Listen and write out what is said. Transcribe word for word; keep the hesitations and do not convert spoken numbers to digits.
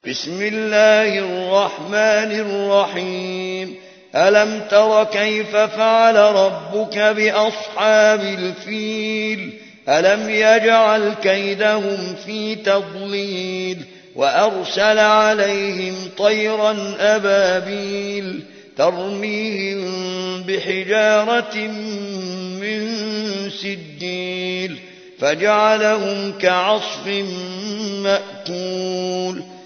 بسم الله الرحمن الرحيم ألم تر كيف فعل ربك بأصحاب الفيل ألم يجعل كيدهم في تضليل وأرسل عليهم طيرا أبابيل ترميهم بحجارة من سجيل فجعلهم كعصف مأكول